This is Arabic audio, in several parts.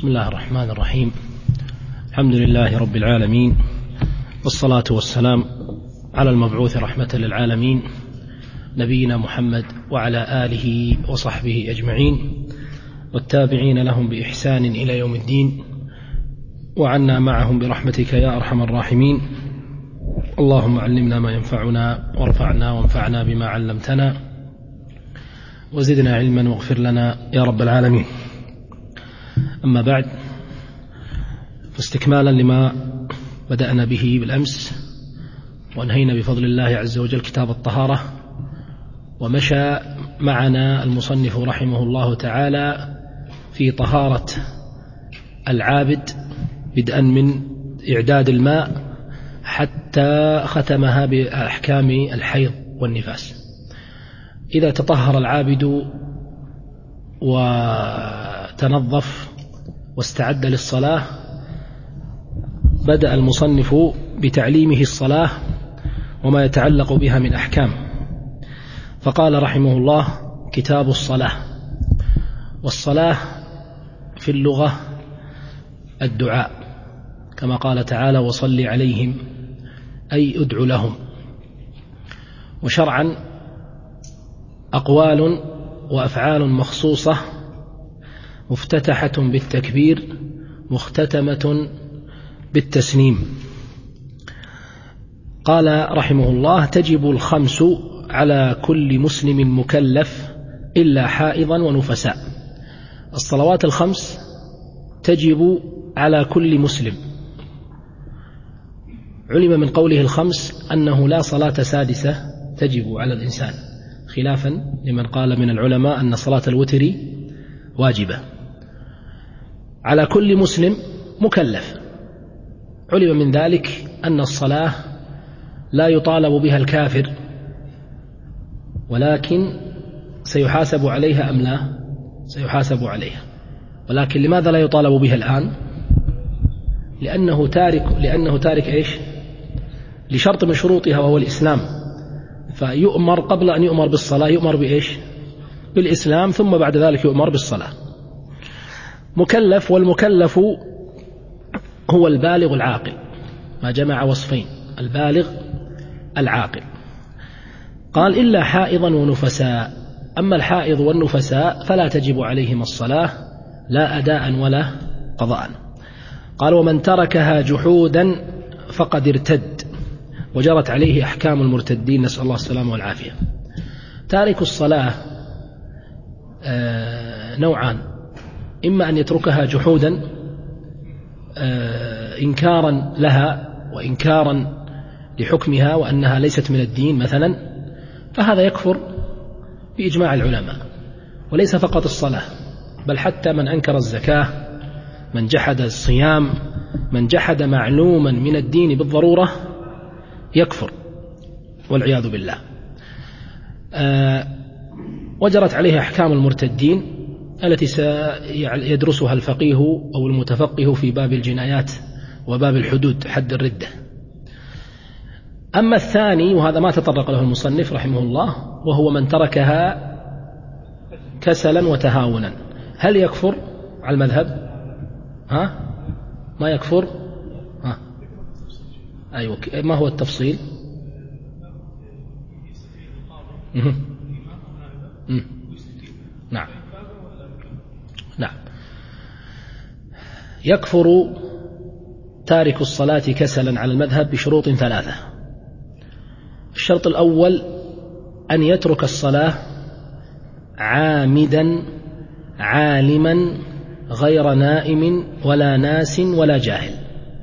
بسم الله الرحمن الرحيم. الحمد لله رب العالمين، والصلاة والسلام على المبعوث رحمة للعالمين نبينا محمد وعلى آله وصحبه أجمعين والتابعين لهم بإحسان إلى يوم الدين، وعنا معهم برحمتك يا أرحم الراحمين. اللهم علمنا ما ينفعنا وارفعنا وانفعنا بما علمتنا وزدنا علما واغفر لنا يا رب العالمين. أما بعد، فاستكمالا لما بدأنا به بالأمس وانهينا بفضل الله عز وجل كتاب الطهارة، ومشى معنا المصنف رحمه الله تعالى في طهارة العابد بدءا من إعداد الماء حتى ختمها بأحكام الحيض والنفاس. إذا تطهر العابد وتنظف واستعد للصلاة، بدأ المصنف بتعليمه الصلاة وما يتعلق بها من أحكام، فقال رحمه الله: كتاب الصلاة. والصلاة في اللغة الدعاء، كما قال تعالى: وصل عليهم، أي ادع لهم. وشرعا أقوال وأفعال مخصوصة مفتتحة بالتكبير مختتمة بالتسليم. قال رحمه الله: تجب الخمس على كل مسلم مكلف إلا حائضا ونفساء. الصلوات الخمس تجب على كل مسلم. علم من قوله الخمس أنه لا صلاة سادسة تجب على الإنسان، خلافا لمن قال من العلماء أن صلاة الوتر واجبة. على كل مسلم مكلف. علم من ذلك أن الصلاة لا يطالب بها الكافر، ولكن سيحاسب عليها أم لا؟ سيحاسب عليها. ولكن لماذا لا يطالب بها الآن؟ لأنه تارك إيش؟ لشرط من شروطها وهو الإسلام، فيؤمر قبل أن يؤمر بالصلاة يؤمر بإيش؟ بالإسلام، ثم بعد ذلك يؤمر بالصلاة. مكلف، والمكلف هو البالغ العاقل، ما جمع وصفين: البالغ العاقل. قال: إلا حائضا ونفساء. أما الحائض والنفساء فلا تجب عليهم الصلاة لا أداء ولا قضاء. قال: ومن تركها جحودا فقد ارتد، وجرت عليه أحكام المرتدين، نسأل الله السلامة والعافية. تارك الصلاة نوعان: إما أن يتركها جحودا إنكارا لها وإنكارا لحكمها وأنها ليست من الدين مثلا، فهذا يكفر بإجماع العلماء. وليس فقط الصلاة، بل حتى من أنكر الزكاة، من جحد الصيام، من جحد معلوما من الدين بالضرورة يكفر والعياذ بالله. وجرت عليه أحكام المرتدين التي سيدرسها الفقيه أو المتفقه في باب الجنايات وباب الحدود، حد الردة. أما الثاني، وهذا ما تطرق له المصنف رحمه الله، وهو من تركها كسلا وتهاونا، هل يكفر على المذهب؟ ما يكفر؟ أيوة، ما هو التفصيل؟ نعم. يكفر تارك الصلاة كسلا على المذهب بشروط ثلاثة. الشرط الأول أن يترك الصلاة عامدا عالما غير نائم ولا ناس ولا جاهل،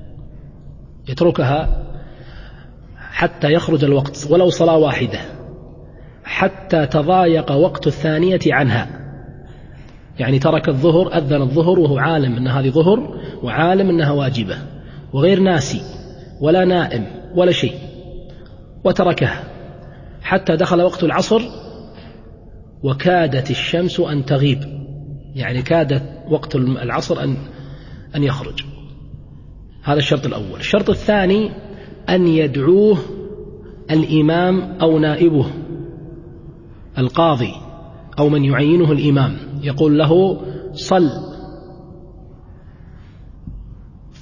يتركها حتى يخرج الوقت ولو صلاة واحدة، حتى تضايق وقت الثانية عنها. يعني ترك الظهر، أذن الظهر وهو عالم أن هذه ظهر وعالم أنها واجبة، وغير ناسي ولا نائم ولا شيء، وتركها حتى دخل وقت العصر وكادت الشمس أن تغيب، يعني كادت وقت العصر أن يخرج. هذا الشرط الأول. الشرط الثاني أن يدعوه الإمام أو نائبه، القاضي أو من يعينه الإمام، يقول له: صل،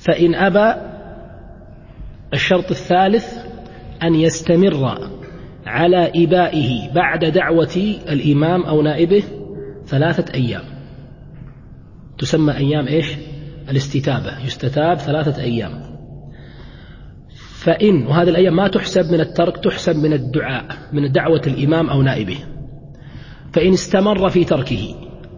فإن أبى الشرط الثالث أن يستمر على إبائه بعد دعوة الإمام أو نائبه 3 أيام، تسمى أيام إيش؟ الاستتابة، يستتاب 3 أيام. فإن، وهذه الأيام ما تحسب من الترك، تحسب من الدعاء، من دعوة الإمام أو نائبه. فإن استمر في تركه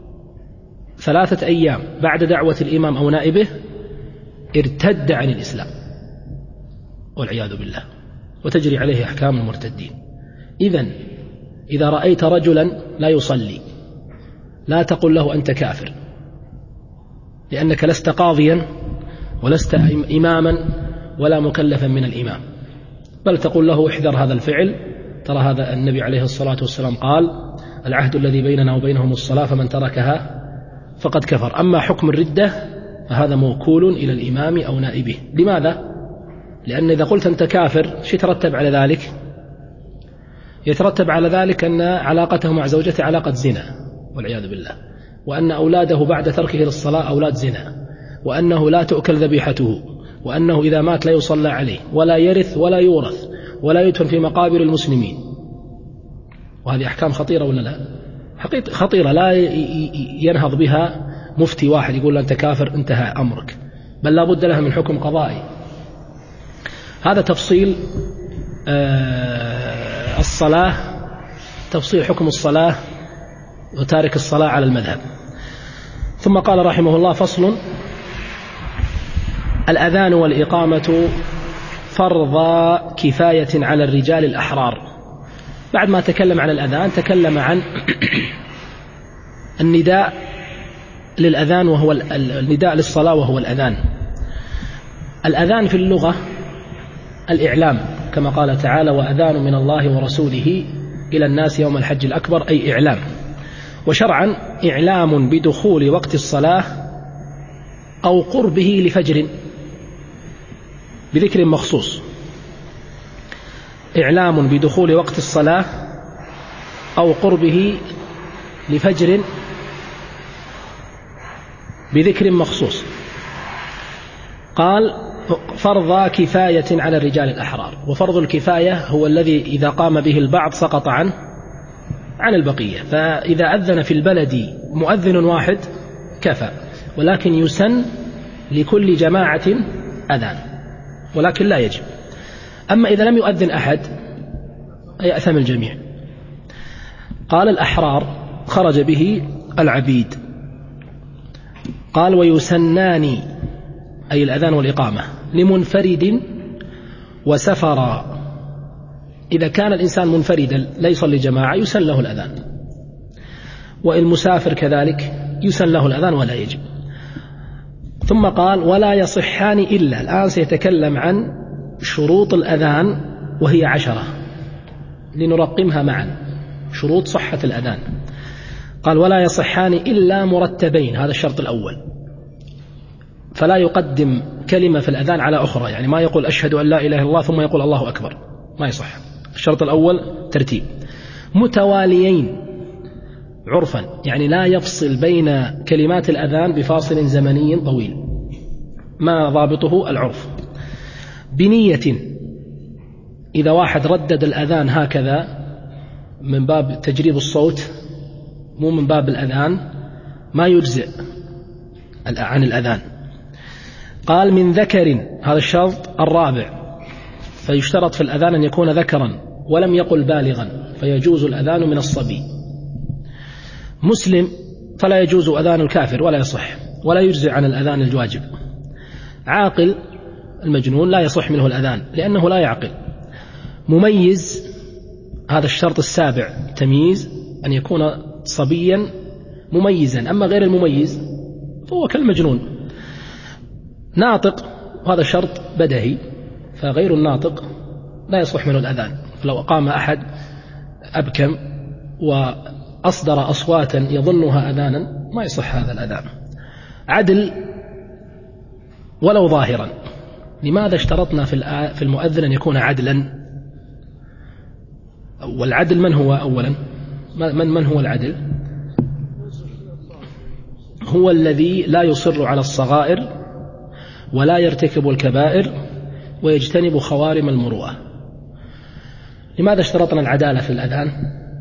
3 أيام بعد دعوة الإمام أو نائبه ارتد عن الإسلام والعياذ بالله، وتجري عليه أحكام المرتدين. إذن إذا رأيت رجلا لا يصلي لا تقل له أنت كافر، لأنك لست قاضيا ولست إماما ولا مكلفا من الإمام، بل تقول له احذر هذا الفعل، ترى هذا النبي عليه الصلاة والسلام قال العهد الذي بيننا وبينهم الصلاة فمن تركها فقد كفر. أما حكم الردة فهذا موكول إلى الإمام أو نائبه. لماذا؟ لأن إذا قلت أنت كافر شو يترتب على ذلك؟ يترتب على ذلك أن علاقته مع زوجته علاقة زنا والعياذ بالله، وأن أولاده بعد تركه للصلاة أولاد زنا، وأنه لا تؤكل ذبيحته، وأنه إذا مات لا يصلى عليه ولا يرث ولا يورث ولا يدفن في مقابر المسلمين. وهذه أحكام خطيرة ولا لا؟ خطيرة، لا ينهض بها مفتي واحد يقول أنت كافر انتهى أمرك، بل لا بد لها من حكم قضائي. هذا تفصيل الصلاة، تفصيل حكم الصلاة وتارك الصلاة على المذهب. ثم قال رحمه الله: فصل: الأذان والإقامة فرض كفاية على الرجال الأحرار. بعد ما تكلم عن الأذان تكلم عن النداء للأذان وهو النداء للصلاة وهو الأذان. الأذان في اللغة الإعلام، كما قال تعالى: وأذان من الله ورسوله إلى الناس يوم الحج الأكبر، أي إعلام. وشرعا إعلام بدخول وقت الصلاة أو قربه لفجر بذكر مخصوص، إعلام بدخول وقت الصلاة أو قربه لفجر بذكر مخصوص. قال: فرض كفاية على الرجال الأحرار. وفرض الكفاية هو الذي إذا قام به البعض سقط عن البقية. فإذا أذن في البلد مؤذن واحد كفى، ولكن يسن لكل جماعة أذان، ولكن لا يجب. أما إذا لم يؤذن أحد يأثم الجميع. قال: الأحرار خرج به العبيد. قال: ويسنان، أي الأذان والإقامة، لمنفرد وسفر. إذا كان الإنسان منفردا لا يصلي جماعة يسن له الأذان، والمسافر كذلك يسن له الأذان ولا يجب. ثم قال: ولا يصحان إلا. الآن سيتكلم عن شروط الأذان وهي 10 لنرقمها معا، شروط صحة الأذان. قال: ولا يصحان إلا مرتبين. هذا الشرط الأول، فلا يقدم كلمة في الأذان على أخرى، يعني ما يقول أشهد أن لا إله إلا الله ثم يقول الله أكبر، ما يصح. الشرط الأول ترتيب. متواليين عرفا، يعني لا يفصل بين كلمات الأذان بفاصل زمني طويل، ما ضابطه العرف. بنية، إذا واحد ردد الأذان هكذا من باب تجريب الصوت مو من باب الأذان ما يجزئ عن الأذان. قال: من ذكر، هذا الشرط الرابع، فيشترط في الأذان أن يكون ذكرا ولم يقل بالغا، فيجوز الأذان من الصبي. مسلم، فلا يجوز أذان الكافر ولا يصح، ولا يجزئ عن الأذان الواجب. عاقل، المجنون لا يصح منه الأذان لأنه لا يعقل. مميز، هذا الشرط السابع، تمييز، أن يكون صبيا مميزا، أما غير المميز فهو كالمجنون. ناطق، وهذا شرط بدهي، فغير الناطق لا يصح منه الأذان. فلو أقام أحد أبكم وأصدر أصواتا يظنها أذانا ما يصح هذا الأذان. عدل ولو ظاهرا. لماذا اشترطنا في المؤذن أن يكون عدلا؟ والعدل من هو أولا؟ من هو العدل؟ هو الذي لا يصر على الصغائر ولا يرتكب الكبائر ويجتنب خوارم المروءة. لماذا اشترطنا العدالة في الأذان؟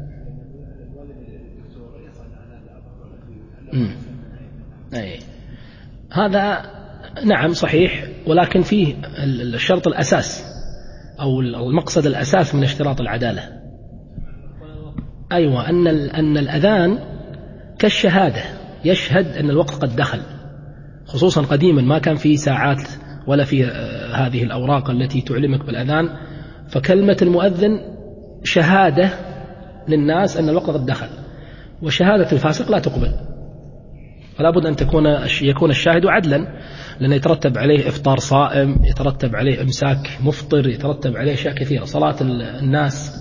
أي. هذا نعم صحيح، ولكن فيه الشرط الأساس أو المقصد الأساس من اشتراط العدالة، أيوة، أن الأذان كالشهادة، يشهد أن الوقت قد دخل، خصوصا قديما ما كان في ساعات ولا في هذه الأوراق التي تعلمك بالأذان، فكلمة المؤذن شهادة للناس أن الوقت قد دخل، وشهادة الفاسق لا تقبل، فلا بد أن يكون الشاهد عدلا، لأنه يترتب عليه إفطار صائم، يترتب عليه إمساك مفطر، يترتب عليه أشياء كثيرة، صلاة الناس.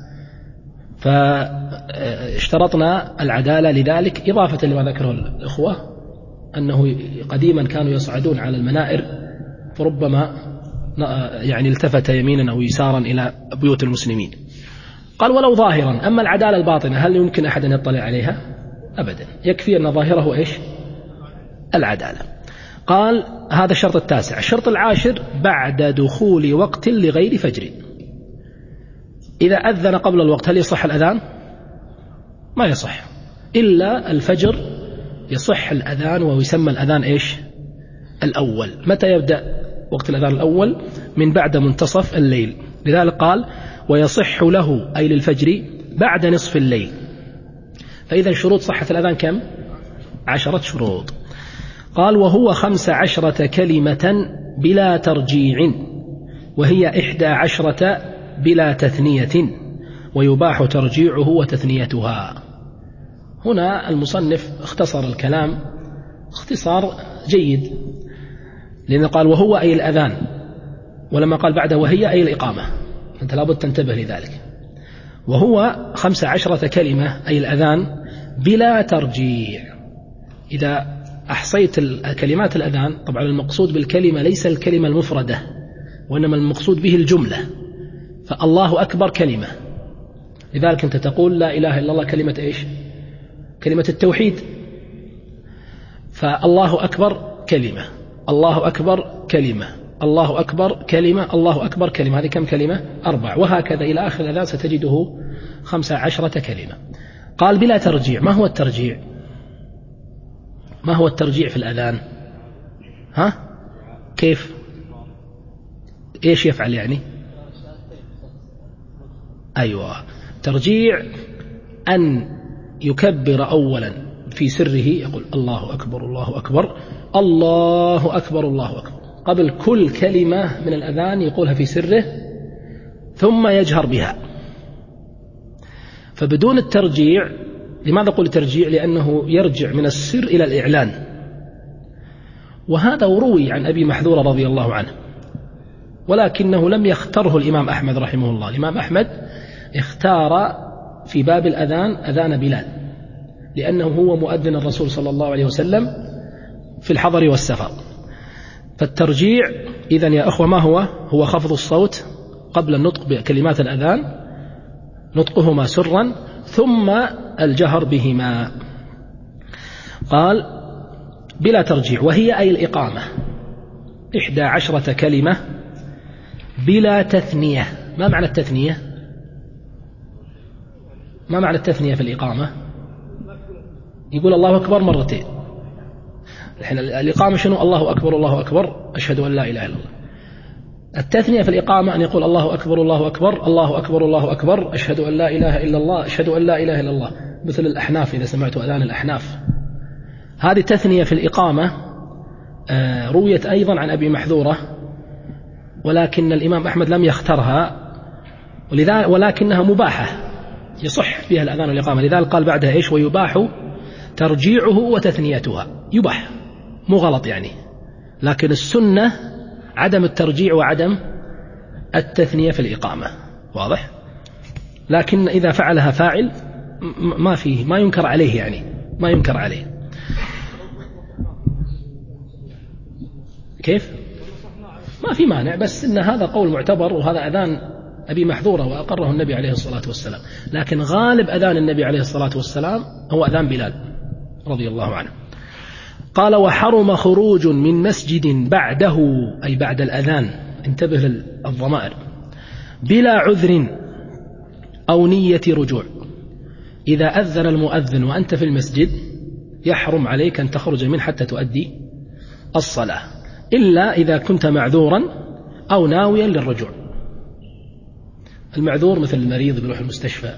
فاشترطنا العدالة لذلك، إضافة لما ذكره الأخوة أنه قديما كانوا يصعدون على المنائر، فربما يعني التفت يمينا أو يسارا إلى بيوت المسلمين. قال ولو ظاهرا. أما العدالة الباطنة هل يمكن أحد أن يطلع عليها؟ أبدا، يكفي أن ظاهره إيش؟ العدالة. قال هذا الشرط التاسع. الشرط العاشر بعد دخول وقت لغير فجر. إذا أذن قبل الوقت هل يصح الأذان؟ ما يصح، إلا الفجر يصح الأذان، ويسمى الأذان إيش؟ الأول. متى يبدأ وقت الأذان الأول؟ من بعد منتصف الليل. لذلك قال ويصح له أي للفجر بعد نصف الليل. فإذا شروط صحة الأذان كم؟ 10 شروط. قال وهو 15 كلمة بلا ترجيع، وهي 11 بلا تثنية، ويباح ترجيعه وتثنيتها. هنا المصنف اختصر الكلام اختصار جيد، لأنه قال وهو أي الأذان، ولما قال بعده وهي أي الإقامة، أنت لابد تنتبه لذلك. وهو 15 كلمة أي الأذان بلا ترجيع. إذا أحصيت الكلمات الأذان، طبعا المقصود بالكلمة ليس الكلمة المفردة، وإنما المقصود به الجملة. فالله أكبر كلمة، لذلك أنت تقول لا إله إلا الله، كلمة إيش؟ كلمة التوحيد. فالله أكبر كلمة، الله أكبر كلمة، الله أكبر كلمة، الله أكبر كلمة. هذه كم كلمة؟ 4. وهكذا إلى آخر الأذان ستجده 15 كلمة. قال بلا ترجيع. ما هو الترجيع؟ ما هو الترجيع في الأذان؟ ها؟ كيف؟ إيش يفعل يعني؟ أيوة، ترجيع أن يكبر أولا في سره، يقول الله أكبر الله أكبر الله أكبر الله أكبر، قبل كل كلمة من الأذان يقولها في سره، ثم يجهر بها. فبدون الترجيع. لماذا أقول ترجيع؟ لأنه يرجع من السر إلى الإعلان، وهذا روي عن أبي محذورة رضي الله عنه، ولكنه لم يختره الإمام أحمد رحمه الله. الإمام أحمد اختار في باب الأذان أذان بلال، لأنه هو مؤذن الرسول صلى الله عليه وسلم في الحضر والسفر. فالترجيع إذن يا أخوة ما هو؟ هو خفض الصوت قبل النطق بكلمات الأذان، نطقهما سرا، ثم الجهر بهما. قال بلا ترجيع، وهي أي الإقامة 11 كلمة بلا تثنية. ما معنى التثنية؟ ما معنى التثنية في الإقامة؟ يقول الله أكبر مرتين. الحين الإقامة شنو؟ الله أكبر الله أكبر أشهد أن لا إله إلا الله. التثنية في الإقامة أن يقول الله أكبر الله أكبر الله أكبر الله أكبر أشهد أن لا إله إلا الله أشهد أن لا إله إلا الله، مثل الأحناف إذا سمعتوا أذان الأحناف. هذه تثنية في الإقامة رويت أيضا عن أبي محذورة، ولكن الإمام أحمد لم يخترها، ولكنها مباحة يصح فيها الأذان والإقامة. لذلك قال بعدها إيش؟ ويباح ترجيعه وتثنيتها. يباح، مو غلط يعني، لكن السنة عدم الترجيع وعدم التثنية في الإقامة. واضح؟ لكن إذا فعلها فاعل ما ينكر عليه، يعني ما ينكر عليه. كيف؟ ما في مانع، بس إن هذا قول معتبر، وهذا أذان أبي محذورة وأقره النبي عليه الصلاة والسلام. لكن غالب أذان النبي عليه الصلاة والسلام هو أذان بلال رضي الله عنه. قال وحرم خروج من مسجد بعده أي بعد الأذان، انتبه للضمائر، بلا عذر أو نية رجوع. إذا أذن المؤذن وأنت في المسجد يحرم عليك أن تخرج منه حتى تؤدي الصلاة، إلا إذا كنت معذورا أو ناويا للرجوع. المعذور مثل المريض بيروح المستشفى،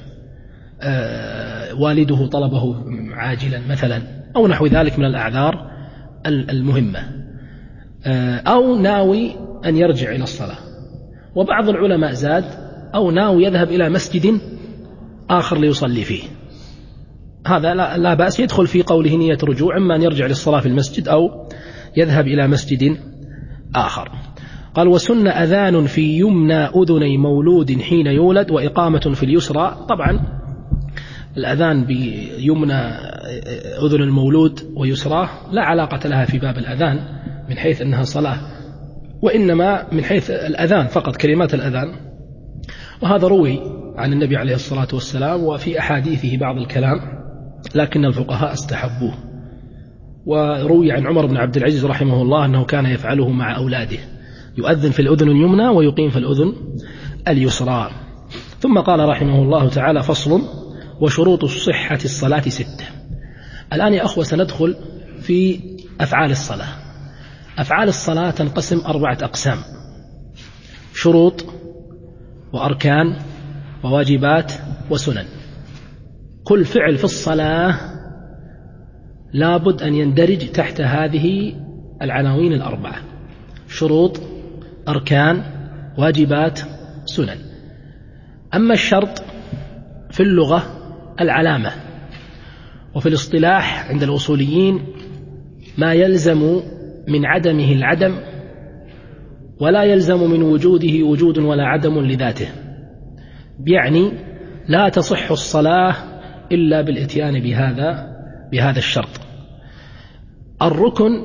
والده طلبه عاجلا مثلا، أو نحو ذلك من الأعذار المهمة، أو ناوي أن يرجع إلى الصلاة. وبعض العلماء زاد أو ناوي يذهب إلى مسجد آخر ليصلي فيه، هذا لا بأس، يدخل في قوله نية رجوع، إما أن يرجع للصلاة في المسجد أو يذهب إلى مسجد آخر. قال وسن أذان في يمنى أذني مولود حين يولد وإقامة في اليسرى. طبعا الأذان بيمنى أذن المولود ويسراه لا علاقة لها في باب الأذان من حيث أنها صلاة، وإنما من حيث الأذان فقط، كلمات الأذان. وهذا روي عن النبي عليه الصلاة والسلام وفي أحاديثه بعض الكلام، لكن الفقهاء استحبوه. وروي عن عمر بن عبد العزيز رحمه الله أنه كان يفعله مع أولاده، يؤذن في الأذن اليمنى ويقيم في الأذن اليسرى. ثم قال رحمه الله تعالى فصل وشروط صحة الصلاة 6. الآن يا أخوة سندخل في أفعال الصلاة. أفعال الصلاة تنقسم 4 أقسام: شروط وأركان وواجبات وسنن. كل فعل في الصلاة لابد أن يندرج تحت هذه العناوين 4: شروط، أركان، واجبات، سنن. أما الشرط في اللغة العلامة، وفي الاصطلاح عند الأصوليين ما يلزم من عدمه العدم، ولا يلزم من وجوده وجود ولا عدم لذاته، يعني لا تصح الصلاة إلا بالإتيان بهذا الشرط. الركن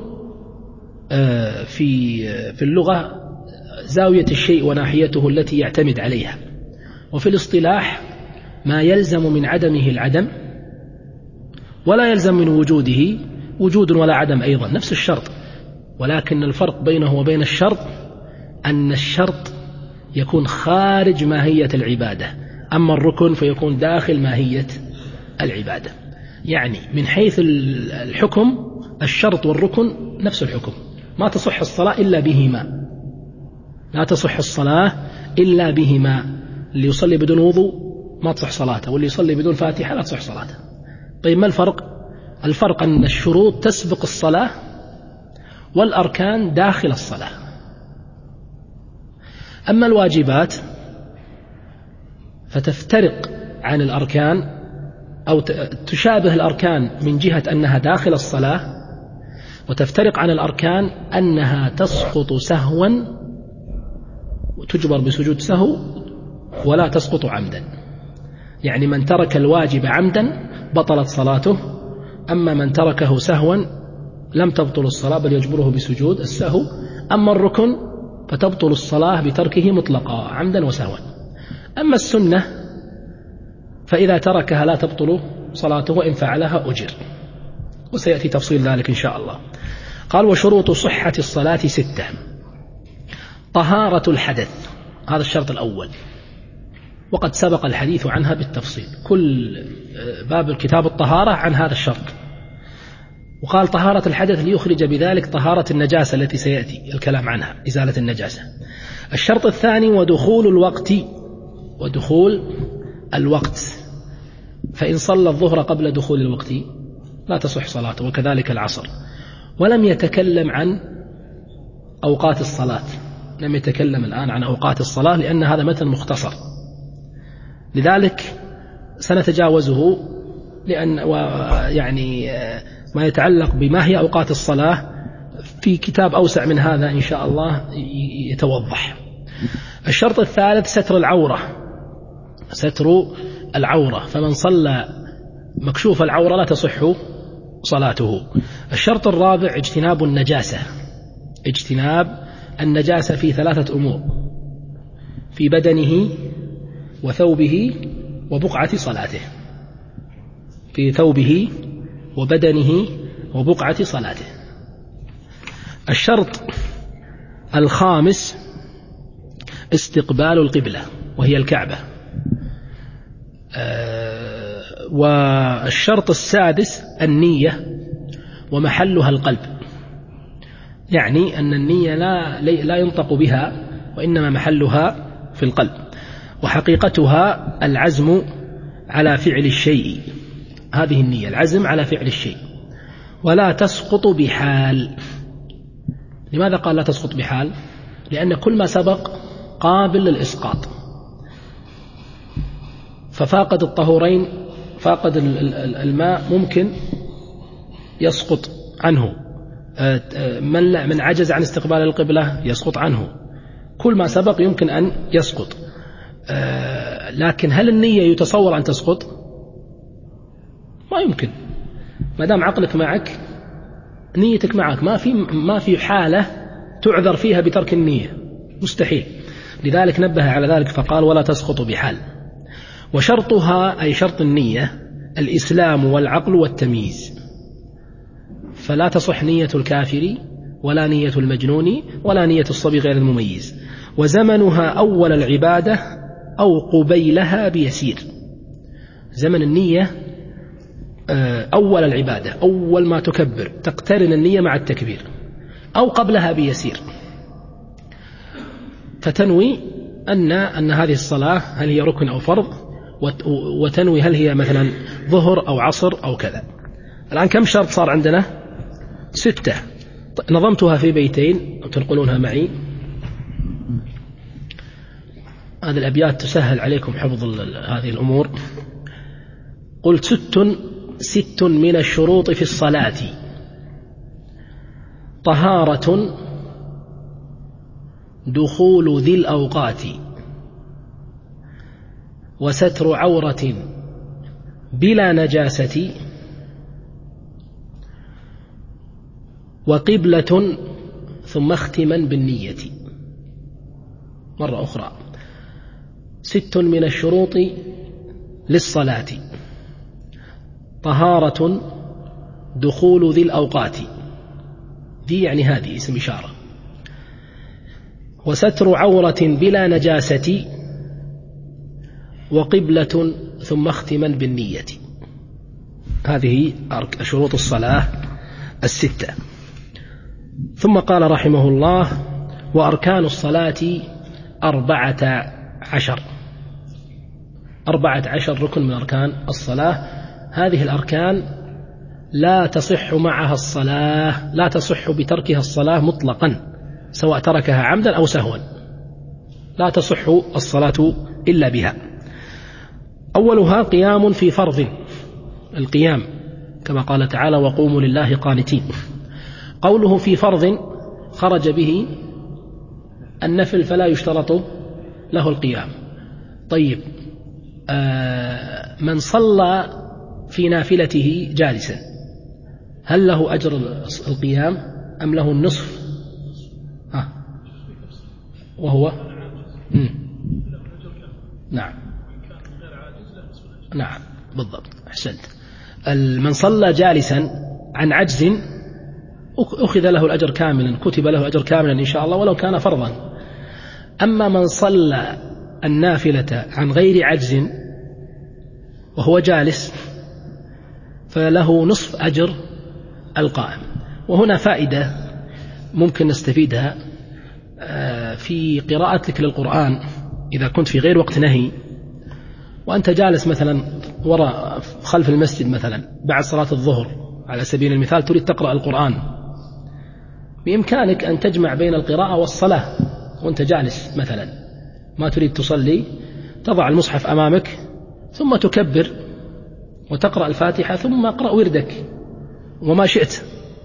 في اللغة زاوية الشيء وناحيته التي يعتمد عليها، وفي الاصطلاح ما يلزم من عدمه العدم ولا يلزم من وجوده وجود ولا عدم، أيضا نفس الشرط، ولكن الفرق بينه وبين الشرط أن الشرط يكون خارج ماهية العبادة، أما الركن فيكون داخل ماهية العبادة. يعني من حيث الحكم الشرط والركن نفس الحكم، ما تصح الصلاة إلا بهما، لا تصح الصلاة إلا بهما. اللي يصلي بدون وضوء ما تصح صلاته، واللي يصلي بدون فاتحة لا تصح صلاته. طيب ما الفرق؟ الفرق أن الشروط تسبق الصلاة والأركان داخل الصلاة. أما الواجبات فتفترق عن الأركان أو تشابه الأركان من جهة أنها داخل الصلاة، وتفترق عن الأركان أنها تسقط سهوا وتجبر بسجود سهو ولا تسقط عمدا. يعني من ترك الواجب عمدا بطلت صلاته، أما من تركه سهوا لم تبطل الصلاة بل يجبره بسجود السهو. أما الركن فتبطل الصلاة بتركه مطلقا عمدا وسهوا. أما السنة فإذا تركها لا تبطل صلاته وإن فعلها أجر، وسيأتي تفصيل ذلك إن شاء الله. قال وشروط صحة الصلاة 6: طهارة الحدث، هذا الشرط الأول، وقد سبق الحديث عنها بالتفصيل، كل باب الكتاب الطهارة عن هذا الشرط. وقال طهارة الحدث ليخرج بذلك طهارة النجاسة التي سيأتي الكلام عنها، إزالة النجاسة. الشرط الثاني ودخول الوقت، فإن صلى الظهر قبل دخول الوقت لا تصح صلاته، وكذلك العصر. ولم يتكلم عن أوقات الصلاة، لم يتكلم الآن عن أوقات الصلاة لأن هذا متن مختصر، لذلك سنتجاوزه، لأن يعني ما يتعلق بما هي أوقات الصلاة في كتاب أوسع من هذا إن شاء الله يتوضح. الشرط الثالث ستر العورة، فمن صلى مكشوف العورة لا تصح صلاته. الشرط الرابع اجتناب النجاسة في 3 أمور: في بدنه وثوبه وبقعة صلاته. في ثوبه وبدنه وبقعة صلاته. الشرط الخامس استقبال القبلة وهي الكعبة. والشرط السادس النية ومحلها القلب، يعني أن النية لا ينطق بها وإنما محلها في القلب، وحقيقتها العزم على فعل الشيء. هذه النية العزم على فعل الشيء، ولا تسقط بحال. لماذا قال لا تسقط بحال؟ لأن كل ما سبق قابل للإسقاط، ففاقد الطهورين فاقد الماء ممكن يسقط عنه، من عجز عن استقبال القبلة يسقط عنه، كل ما سبق يمكن أن يسقط. لكن هل النية يتصور أن تسقط؟ ما يمكن، ما دام عقلك معك نيتك معك، ما في حالة تعذر فيها بترك النية، مستحيل. لذلك نبه على ذلك فقال ولا تسقط بحال. وشرطها أي شرط النية الإسلام والعقل والتمييز، فلا تصح نية الكافر ولا نية المجنون ولا نية الصبي غير المميز. وزمنها أول العبادة أو قبيلها بيسير. زمن النية أول العبادة، أول ما تكبر تقترن النية مع التكبير، أو قبلها بيسير، فتنوي أن هذه الصلاة هل هي ركن أو فرض، وتنوي هل هي مثلا ظهر أو عصر أو كذا. الآن كم شرط صار عندنا؟ 6. نظمتها في بيتين تنقلونها معي. هذه الأبيات تسهل عليكم حفظ هذه الأمور. قلت 6 من الشروط في الصلاة: طهارة، دخول ذي الأوقات، وستر عورة بلا نجاسة، وقبلة، ثم اختما بالنية. مرة أخرى: 6 من الشروط للصلاة: طهارة، دخول ذي الأوقات، ذي يعني هذه اسم إشارة، وستر عورة بلا نجاسة، وقبلة، ثم اختما بالنية. هذه شروط الصلاة 6. ثم قال رحمه الله: وأركان الصلاة 14 ركن من أركان الصلاة. هذه الأركان لا تصح معها الصلاة، لا تصح بتركها الصلاة مطلقا، سواء تركها عمدا أو سهوا، لا تصح الصلاة إلا بها. أولها قيام في فرض، القيام كما قال تعالى: وقوموا لله قانتين. قوله في فرض خرج به النفل فلا يشترط له القيام. طيب، من صلى في نافلته جالسا هل له أجر القيام أم له النصف؟ وهو نعم بالضبط، أحسنت. من صلى جالسا عن عجز أخذ له الأجر كاملا، كتب له الأجر كاملا إن شاء الله ولو كان فرضا. أما من صلى النافلة عن غير عجز وهو جالس فله نصف أجر القائم. وهنا فائدة ممكن نستفيدها في قراءتك للقرآن. إذا كنت في غير وقت نهي وأنت جالس مثلا وراء خلف المسجد مثلا بعد صلاة الظهر على سبيل المثال، تريد تقرأ القرآن، بإمكانك أن تجمع بين القراءة والصلاة وأنت جالس مثلا، ما تريد تصلي، تضع المصحف أمامك ثم تكبر وتقرأ الفاتحة ثم اقرأ وردك وما شئت،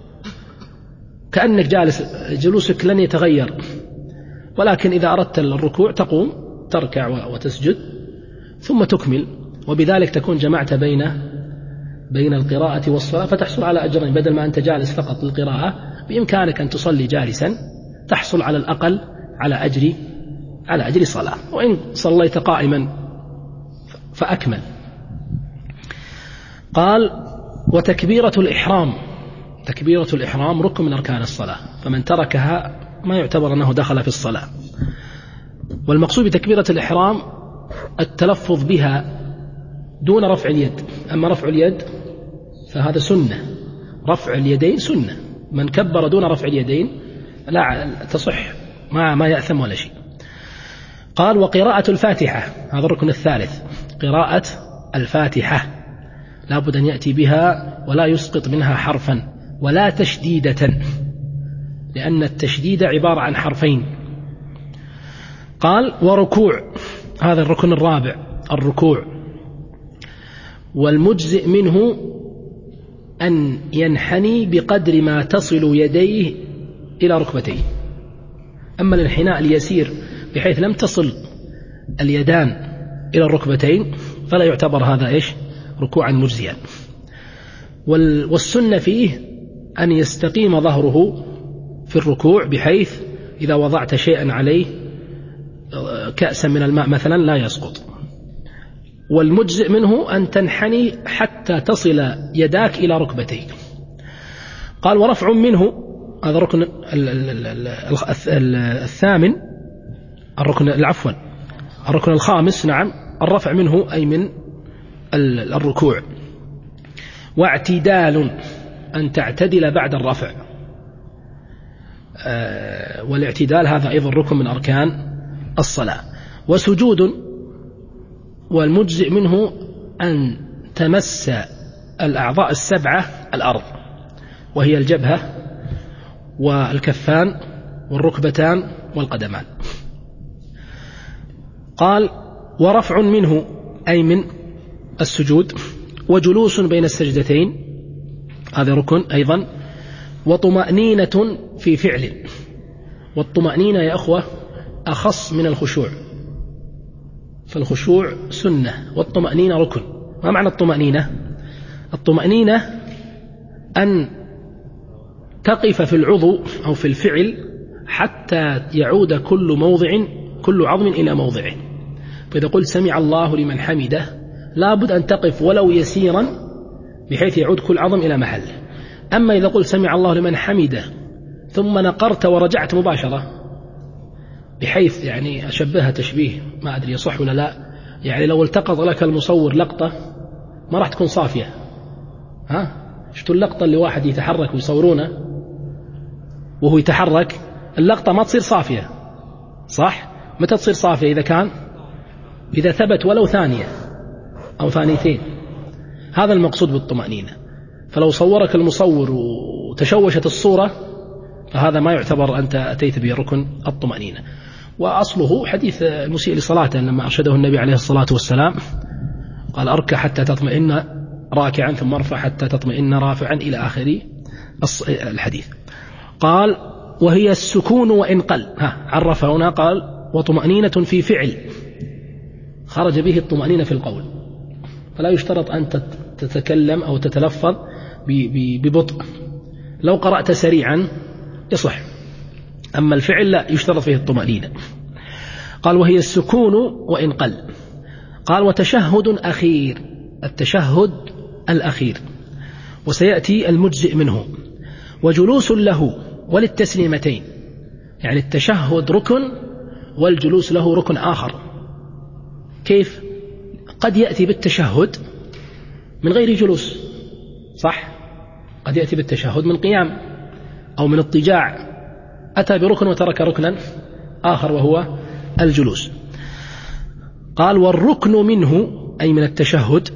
كأنك جالس، جلوسك لن يتغير. ولكن إذا أردت الركوع تقوم تركع وتسجد ثم تكمل، وبذلك تكون جمعت بين القراءة والصلاة، فتحصل على أجرين. بدل ما أنت جالس فقط للقراءة بإمكانك أن تصلي جالسا، تحصل على الأقل على أجر صلاة، وإن صليت قائما فأكمل. قال: وتكبيرة الإحرام، تكبيرة الإحرام ركن من أركان الصلاة، فمن تركها ما يعتبر أنه دخل في الصلاة. والمقصود بتكبيرة الإحرام التلفظ بها دون رفع اليد. أما رفع اليد فهذا سنة، رفع اليدين سنة، من كبر دون رفع اليدين لا تصح، ما يأثم ولا شيء. قال وقراءة الفاتحة، هذا الركن الثالث، قراءة الفاتحة لا بد أن يأتي بها ولا يسقط منها حرفا ولا تشديدة، لأن التشديد عبارة عن حرفين. قال وركوع، هذا الركن الرابع، الركوع، والمجزئ منه أن ينحني بقدر ما تصل يديه إلى ركبتيه. أما الانحناء اليسير بحيث لم تصل اليدان إلى الركبتين فلا يعتبر هذا ركوعا مجزيا. والسنة فيه أن يستقيم ظهره في الركوع، بحيث إذا وضعت شيئا عليه كأسا من الماء مثلا لا يسقط. والمجزئ منه أن تنحني حتى تصل يداك إلى ركبتيك. قال ورفع منه، هذا الركن الثامن، الركن الخامس، نعم، الرفع منه أي من الركوع. واعتدال، أن تعتدل بعد الرفع، والاعتدال هذا أيضا ركن من أركان الصلاة. وسجود، والمجزئ منه أن تمس الأعضاء السبعة الأرض، وهي الجبهة والكفان والركبتان والقدمان. قال ورفع منه أي من السجود، وجلوس بين السجدتين، هذا ركن أيضا. وطمأنينة في فعل، والطمأنينة يا أخوة أخص من الخشوع، فالخشوع سنة والطمأنينة ركن. ما معنى الطمأنينة؟ الطمأنينة أن تقف في العضو أو في الفعل حتى يعود كل عظم إلى موضعه. فإذا قلت سمع الله لمن حمده لابد أن تقف ولو يسيرا بحيث يعود كل عظم إلى محله. أما إذا قلت سمع الله لمن حمده ثم نقرت ورجعت مباشرة، بحيث يعني أشبهها تشبيه ما أدري يصح ولا لا، يعني لو التقط لك المصور لقطة ما راح تكون صافية. شفتوا اللقطة اللي واحد يتحرك ويصورونه وهو يتحرك، اللقطة ما تصير صافية، صح؟ متى تصير صافية؟ إذا ثبت ولو ثانية أو ثانيتين. هذا المقصود بالطمأنينة. فلو صورك المصور وتشوشت الصورة فهذا ما يعتبر أنت أتيت بركن الطمأنينة. وأصله حديث المسيء لصلاته لما أرشده النبي عليه الصلاة والسلام، قال أركع حتى تطمئن راكعا ثم ارفع حتى تطمئن رافعا إلى آخر الحديث. قال وهي السكون وإن قل، عرف هنا قال وطمأنينة في فعل، خرج به الطمأنينة في القول، فلا يشترط أن تتكلم أو تتلفظ ببطء. لو قرأت سريعا يصح، أما الفعل لا يشترط فيه الطمأنينة. قال وهي السكون وإن قل. قال وتشهد أخير، التشهد الأخير، وسيأتي المجزئ منه. وجلوس له وللتسليمتين، يعني التشهد ركن والجلوس له ركن آخر. كيف؟ قد يأتي بالتشهد من غير جلوس، صح؟ قد يأتي بالتشهد من قيام أو من اضطجاع، أتى بركن وترك ركنا آخر وهو الجلوس. قال والركن منه أي من التشهد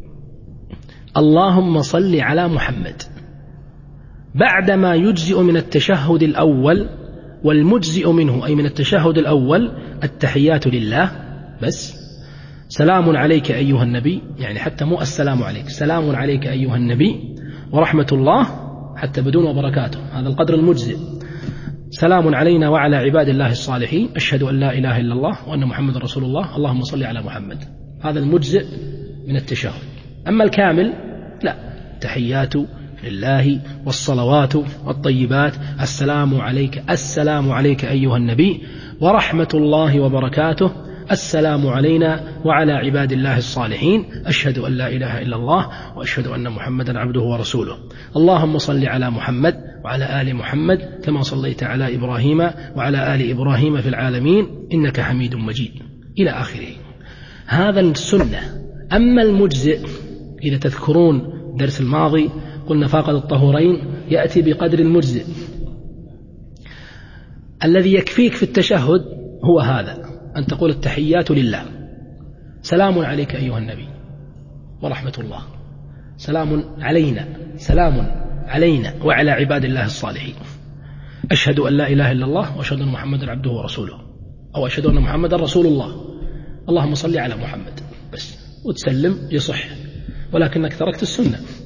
اللهم صل على محمد، بعدما يجزئ من التشهد الأول. والمجزئ منه أي من التشهد الأول التحيات لله بس، سلام عليك أيها النبي، يعني حتى مو السلام عليك، سلام عليك أيها النبي ورحمة الله، حتى بدون وبركاته، هذا القدر المجزئ. سلام علينا وعلى عباد الله الصالحين، أشهد أن لا إله إلا الله وأن محمد رسول الله، اللهم صل على محمد. هذا المجزئ من التشهد. أما الكامل لا، تحيات لله والصلوات والطيبات، السلام عليك، السلام عليك أيها النبي ورحمة الله وبركاته، السلام علينا وعلى عباد الله الصالحين، أشهد أن لا إله إلا الله وأشهد أن محمدا عبده ورسوله. اللهم صل على محمد وعلى آل محمد كما صليت على إبراهيم وعلى آل إبراهيم في العالمين إنك حميد مجيد، إلى آخره. هذا السنة. أما المجزئ، إذا تذكرون درس الماضي قلنا فاقد الطهورين يأتي بقدر المجزئ. الذي يكفيك في التشهد هو هذا، أن تقول التحيات لله، سلام عليك أيها النبي ورحمة الله، سلام علينا وعلى عباد الله الصالحين، أشهد أن لا إله إلا الله وأشهد أن محمدا عبده ورسوله، أو أشهد أن محمدا رسول الله، اللهم صل على محمد، بس وتسلم يصح، ولكنك تركت السنة.